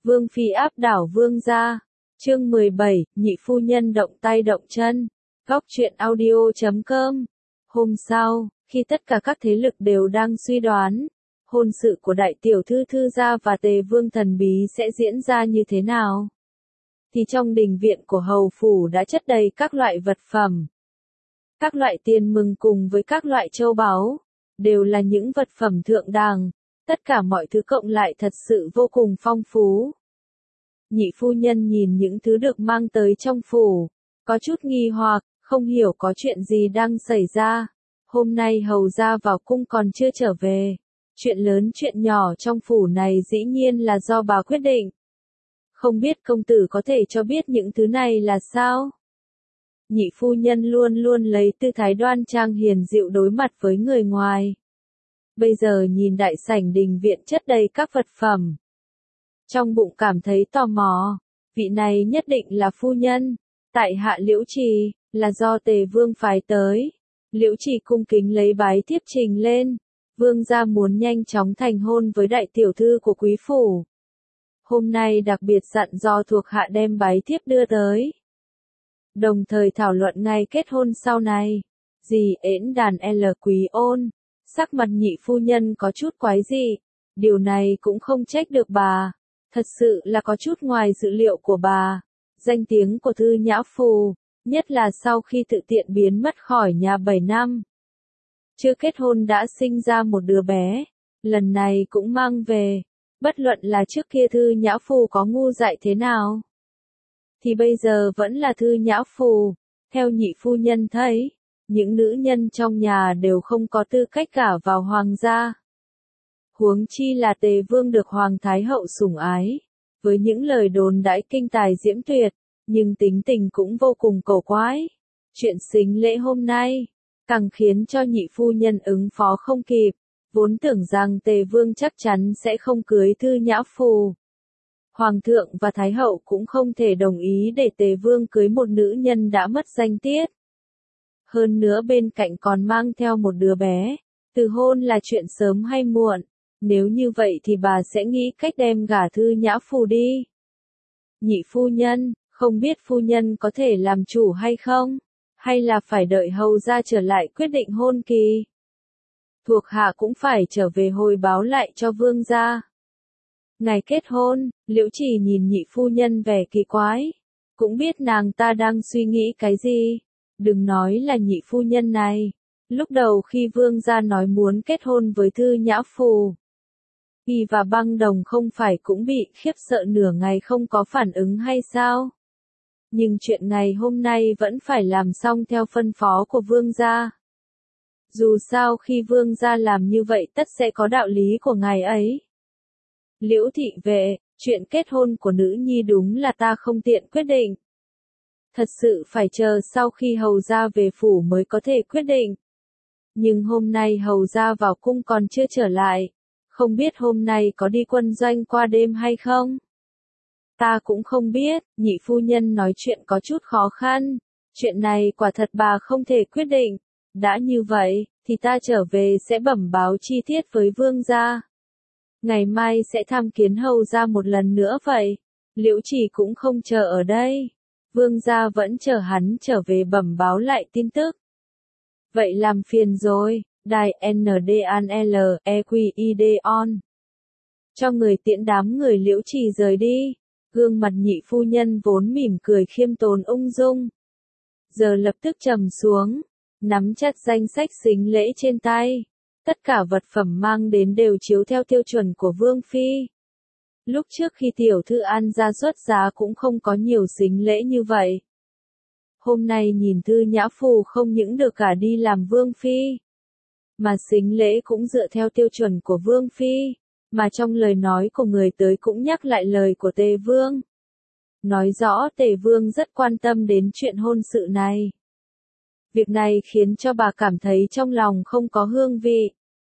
Vương phi áp đảo vương gia. Chương 17, nhị phu nhân động tay động chân. Góc truyện audio.com. Hôm sau, khi tất cả các thế lực đều đang suy đoán hôn sự của đại tiểu thư Thư gia và Tề Vương thần bí sẽ diễn ra như thế nào, thì trong đình viện của hầu phủ đã chất đầy các loại vật phẩm. Các loại tiền mừng cùng với các loại châu báu, đều là những vật phẩm thượng đẳng, tất cả mọi thứ cộng lại thật sự vô cùng phong phú. Nhị phu nhân nhìn những thứ được mang tới trong phủ, có chút nghi hoặc, không hiểu có chuyện gì đang xảy ra. Hôm nay hầu gia vào cung còn chưa trở về. Chuyện lớn chuyện nhỏ trong phủ này dĩ nhiên là do bà quyết định. Không biết công tử có thể cho biết những thứ này là sao? Nhị phu nhân luôn luôn lấy tư thái đoan trang hiền dịu đối mặt với người ngoài. Bây giờ nhìn đại sảnh đình viện chất đầy các vật phẩm, trong bụng cảm thấy tò mò, vị này nhất định là phu nhân, tại hạ Liễu Trì, là do Tề Vương phái tới. Liễu Trì cung kính lấy bái thiếp trình lên, vương gia muốn nhanh chóng thành hôn với đại tiểu thư của quý phủ. Hôm nay đặc biệt dặn dò thuộc hạ đem bái thiếp đưa tới, đồng thời thảo luận ngày kết hôn sau này. Dì ễn đàn L Quý Ôn, sắc mặt nhị phu nhân có chút quái dị, điều này cũng không trách được bà. Thật sự là có chút ngoài dự liệu của bà. Danh tiếng của Thư Nhã Phù, nhất là sau khi tự tiện biến mất khỏi nhà 7 năm. Chưa kết hôn đã sinh ra một đứa bé, lần này cũng mang về. Bất luận là trước kia Thư Nhã Phù có ngu dại thế nào, thì bây giờ vẫn là Thư Nhã Phù. Theo nhị phu nhân thấy, những nữ nhân trong nhà đều không có tư cách gả vào hoàng gia. Huống chi là Tề Vương được Hoàng Thái Hậu sủng ái, với những lời đồn đãi kinh tài diễm tuyệt, nhưng tính tình cũng vô cùng cổ quái. Chuyện sính lễ hôm nay, càng khiến cho nhị phu nhân ứng phó không kịp, vốn tưởng rằng Tề Vương chắc chắn sẽ không cưới Thư Nhã Phù. Hoàng thượng và Thái Hậu cũng không thể đồng ý để Tề Vương cưới một nữ nhân đã mất danh tiết. Hơn nữa bên cạnh còn mang theo một đứa bé, từ hôn là chuyện sớm hay muộn. Nếu như vậy thì bà sẽ nghĩ cách đem gả Thư Nhã Phù đi. Nhị phu nhân, không biết phu nhân có thể làm chủ hay không? Hay là phải đợi hầu gia trở lại quyết định hôn kỳ? Thuộc hạ cũng phải trở về hồi báo lại cho vương gia. Ngày kết hôn, Liễu Trì nhìn nhị phu nhân vẻ kỳ quái. Cũng biết nàng ta đang suy nghĩ cái gì. Đừng nói là nhị phu nhân này. Lúc đầu khi vương gia nói muốn kết hôn với Thư Nhã Phù, Y và Băng Đồng không phải cũng bị khiếp sợ nửa ngày không có phản ứng hay sao? Nhưng chuyện ngày hôm nay vẫn phải làm xong theo phân phó của vương gia. Dù sao khi vương gia làm như vậy tất sẽ có đạo lý của ngài ấy. Liễu thị vệ, chuyện kết hôn của nữ nhi đúng là ta không tiện quyết định. Thật sự phải chờ sau khi hầu gia về phủ mới có thể quyết định. Nhưng hôm nay hầu gia vào cung còn chưa trở lại. Không biết hôm nay có đi quân doanh qua đêm hay không? Ta cũng không biết, nhị phu nhân nói chuyện có chút khó khăn. Chuyện này quả thật bà không thể quyết định. Đã như vậy, thì ta trở về sẽ bẩm báo chi tiết với vương gia. Ngày mai sẽ tham kiến hầu gia một lần nữa vậy. Liễu Trì cũng không chờ ở đây. Vương gia vẫn chờ hắn trở về bẩm báo lại tin tức. Vậy làm phiền rồi. Đài NDANL EQID on. Cho người tiễn đám người Liễu Trì rời đi. Gương mặt nhị phu nhân vốn mỉm cười khiêm tốn ung dung, giờ lập tức trầm xuống, nắm chặt danh sách sính lễ trên tay. Tất cả vật phẩm mang đến đều chiếu theo tiêu chuẩn của Vương Phi. Lúc trước khi tiểu thư An gia xuất giá cũng không có nhiều sính lễ như vậy. Hôm nay nhìn Thư Nhã Phù không những được cả đi làm Vương Phi, mà sính lễ cũng dựa theo tiêu chuẩn của Vương Phi, mà trong lời nói của người tới cũng nhắc lại lời của Tề Vương. Nói rõ Tề Vương rất quan tâm đến chuyện hôn sự này. Việc này khiến cho bà cảm thấy trong lòng không có hương vị.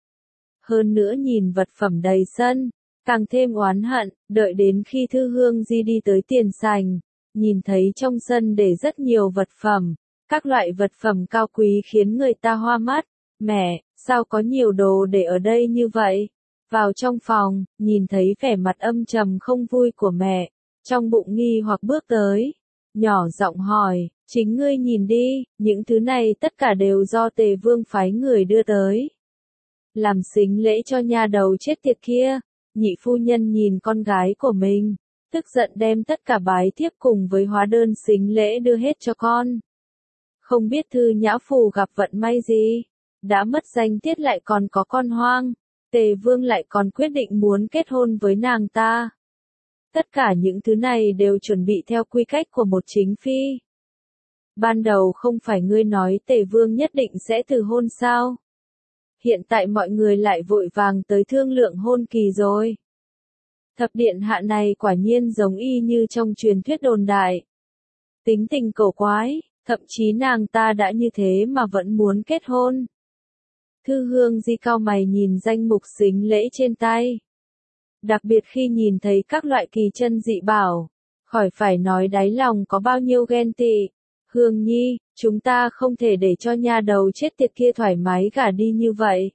Hơn nữa nhìn vật phẩm đầy sân, càng thêm oán hận, đợi đến khi Thư Hương Di đi tới tiền sảnh, nhìn thấy trong sân để rất nhiều vật phẩm, các loại vật phẩm cao quý khiến người ta hoa mắt. Mẹ, sao có nhiều đồ để ở đây như vậy? Vào trong phòng, nhìn thấy vẻ mặt âm trầm không vui của mẹ, trong bụng nghi hoặc bước tới, nhỏ giọng hỏi, chính ngươi nhìn đi, những thứ này tất cả đều do Tề Vương phái người đưa tới. Làm sính lễ cho nha đầu chết tiệt kia, nhị phu nhân nhìn con gái của mình, tức giận đem tất cả bái thiếp cùng với hóa đơn sính lễ đưa hết cho con. Không biết Thư Nhã Phù gặp vận may gì, đã mất danh tiết lại còn có con hoang, Tề Vương lại còn quyết định muốn kết hôn với nàng ta. Tất cả những thứ này đều chuẩn bị theo quy cách của một chính phi. Ban đầu không phải ngươi nói Tề Vương nhất định sẽ từ hôn sao? Hiện tại mọi người lại vội vàng tới thương lượng hôn kỳ rồi. Thập điện hạ này quả nhiên giống y như trong truyền thuyết đồn đại. Tính tình cổ quái, thậm chí nàng ta đã như thế mà vẫn muốn kết hôn. Thư Hương Di cao mày nhìn danh mục sính lễ trên tay. Đặc biệt khi nhìn thấy các loại kỳ chân dị bảo, khỏi phải nói đáy lòng có bao nhiêu ghen tị. Hương Nhi, chúng ta không thể để cho nha đầu chết tiệt kia thoải mái gả đi như vậy.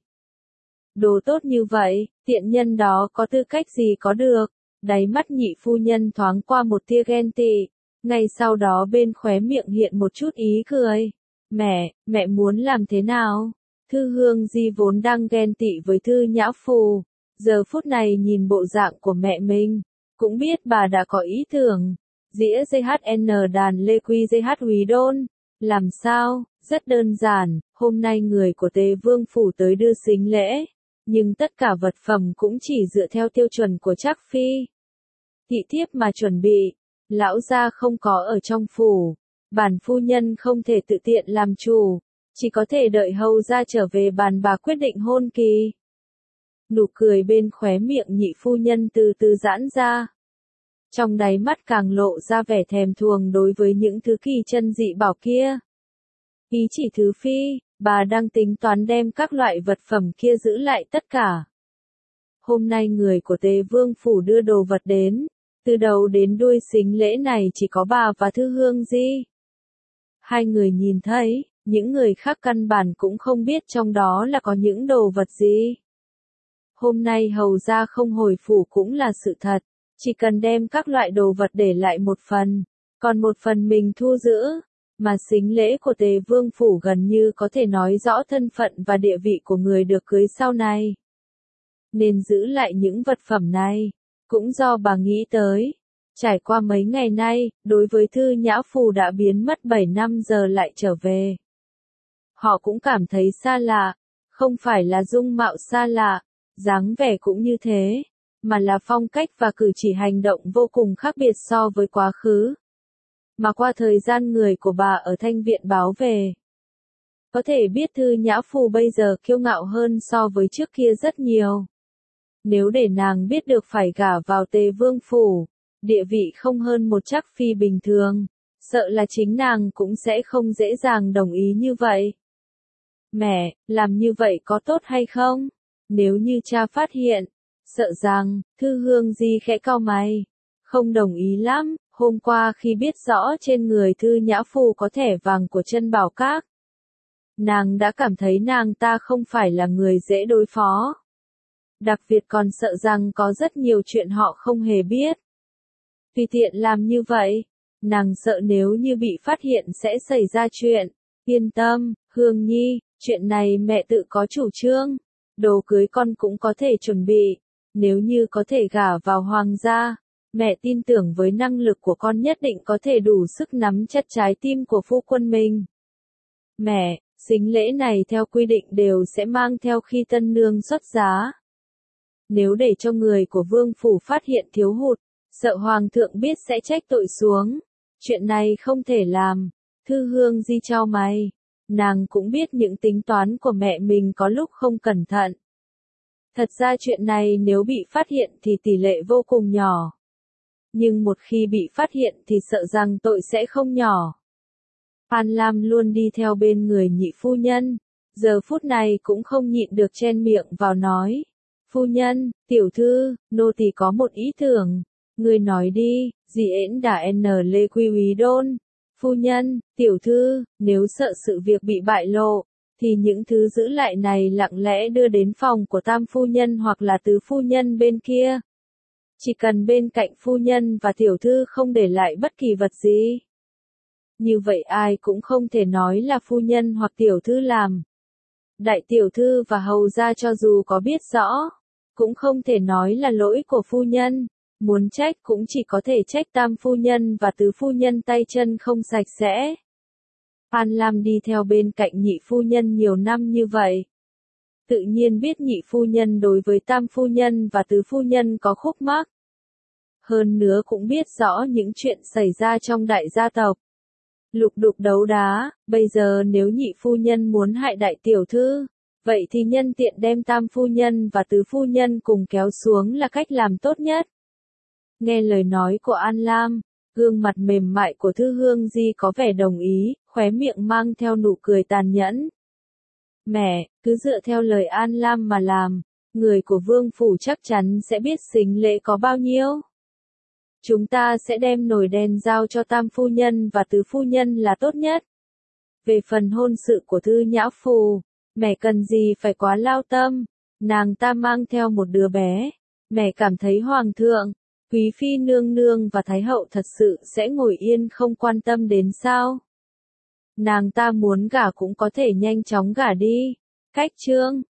Đồ tốt như vậy, tiện nhân đó có tư cách gì có được. Đáy mắt nhị phu nhân thoáng qua một tia ghen tị, ngay sau đó bên khóe miệng hiện một chút ý cười. Mẹ muốn làm thế nào? Thư Hương Di vốn đang ghen tị với Thư Nhã Phù, giờ phút này nhìn bộ dạng của mẹ mình, cũng biết bà đã có ý tưởng. Dĩa JHN đàn Lê Quy JH Húy Đôn. Làm sao? Rất đơn giản, hôm nay người của Tề Vương phủ tới đưa sính lễ, nhưng tất cả vật phẩm cũng chỉ dựa theo tiêu chuẩn của Trác phi. Thị thiếp mà chuẩn bị, lão gia không có ở trong phủ, bản phu nhân không thể tự tiện làm chủ, chỉ có thể đợi hầu gia trở về bàn bà quyết định hôn kỳ. Nụ cười bên khóe miệng nhị phu nhân từ từ giãn ra. Trong đáy mắt càng lộ ra vẻ thèm thuồng đối với những thứ kỳ chân dị bảo kia. Ý chỉ thứ phi, bà đang tính toán đem các loại vật phẩm kia giữ lại tất cả. Hôm nay người của Tề Vương phủ đưa đồ vật đến, từ đầu đến đuôi sính lễ này chỉ có bà và Thư Hương Di. Hai người nhìn thấy, những người khác căn bản cũng không biết trong đó là có những đồ vật gì. Hôm nay hầu gia không hồi phủ cũng là sự thật. Chỉ cần đem các loại đồ vật để lại một phần, còn một phần mình thu giữ, mà sính lễ của Tề Vương phủ gần như có thể nói rõ thân phận và địa vị của người được cưới sau này. Nên giữ lại những vật phẩm này, cũng do bà nghĩ tới. Trải qua mấy ngày nay, đối với Thư Nhã Phù đã biến mất 7 năm giờ lại trở về. Họ cũng cảm thấy xa lạ, không phải là dung mạo xa lạ, dáng vẻ cũng như thế, mà là phong cách và cử chỉ hành động vô cùng khác biệt so với quá khứ. Mà qua thời gian người của bà ở Thanh Viện báo về, có thể biết Thư Nhã Phù bây giờ kiêu ngạo hơn so với trước kia rất nhiều. Nếu để nàng biết được phải gả vào Tề Vương phủ, địa vị không hơn một Trác phi bình thường, sợ là chính nàng cũng sẽ không dễ dàng đồng ý như vậy. Mẹ, làm như vậy có tốt hay không? Nếu như cha phát hiện, sợ rằng, Thư Hương Di khẽ cau mày, không đồng ý lắm. Hôm qua khi biết rõ trên người Thư Nhã Phù có thẻ vàng của Trân Bảo Các, nàng đã cảm thấy nàng ta không phải là người dễ đối phó. Đặc biệt còn sợ rằng có rất nhiều chuyện họ không hề biết. Tùy tiện làm như vậy, nàng sợ nếu như bị phát hiện sẽ xảy ra chuyện. Yên tâm, Hương Nhi, chuyện này mẹ tự có chủ trương. Đồ cưới con cũng có thể chuẩn bị. Nếu như có thể gả vào hoàng gia, mẹ tin tưởng với năng lực của con nhất định có thể đủ sức nắm chắc trái tim của phu quân mình. Mẹ, sính lễ này theo quy định đều sẽ mang theo khi tân nương xuất giá. Nếu để cho người của vương phủ phát hiện thiếu hụt, sợ hoàng thượng biết sẽ trách tội xuống. Chuyện này không thể làm. Thư Hương Di chau mày. Nàng cũng biết những tính toán của mẹ mình có lúc không cẩn thận. Thật ra chuyện này nếu bị phát hiện thì tỷ lệ vô cùng nhỏ. Nhưng một khi bị phát hiện thì sợ rằng tội sẽ không nhỏ. Phan Lam luôn đi theo bên người nhị phu nhân, giờ phút này cũng không nhịn được chen miệng vào nói. Phu nhân, tiểu thư, nô tỳ có một ý tưởng. Người nói đi, dì ễn đã Lê Quy Húy Đôn. Phu nhân, tiểu thư, nếu sợ sự việc bị bại lộ, thì những thứ giữ lại này lặng lẽ đưa đến phòng của tam phu nhân hoặc là tứ phu nhân bên kia. Chỉ cần bên cạnh phu nhân và tiểu thư không để lại bất kỳ vật gì. Như vậy ai cũng không thể nói là phu nhân hoặc tiểu thư làm. Đại tiểu thư và hầu gia cho dù có biết rõ, cũng không thể nói là lỗi của phu nhân. Muốn trách cũng chỉ có thể trách tam phu nhân và tứ phu nhân tay chân không sạch sẽ. An Lam đi theo bên cạnh nhị phu nhân nhiều năm như vậy. Tự nhiên biết nhị phu nhân đối với tam phu nhân và tứ phu nhân có khúc mắc. Hơn nữa cũng biết rõ những chuyện xảy ra trong đại gia tộc. Lục đục đấu đá, bây giờ nếu nhị phu nhân muốn hại đại tiểu thư, vậy thì nhân tiện đem tam phu nhân và tứ phu nhân cùng kéo xuống là cách làm tốt nhất. Nghe lời nói của An Lam, gương mặt mềm mại của Thư Hương Di có vẻ đồng ý, khóe miệng mang theo nụ cười tàn nhẫn. Mẹ, cứ dựa theo lời An Lam mà làm, người của vương phủ chắc chắn sẽ biết sính lễ có bao nhiêu. Chúng ta sẽ đem nồi đen giao cho tam phu nhân và tứ phu nhân là tốt nhất. Về phần hôn sự của Thư Nhã Phù, mẹ cần gì phải quá lao tâm, nàng ta mang theo một đứa bé. Mẹ cảm thấy hoàng thượng, quý phi nương nương và thái hậu thật sự sẽ ngồi yên không quan tâm đến sao? Nàng ta muốn gả cũng có thể nhanh chóng gả đi. Cách chương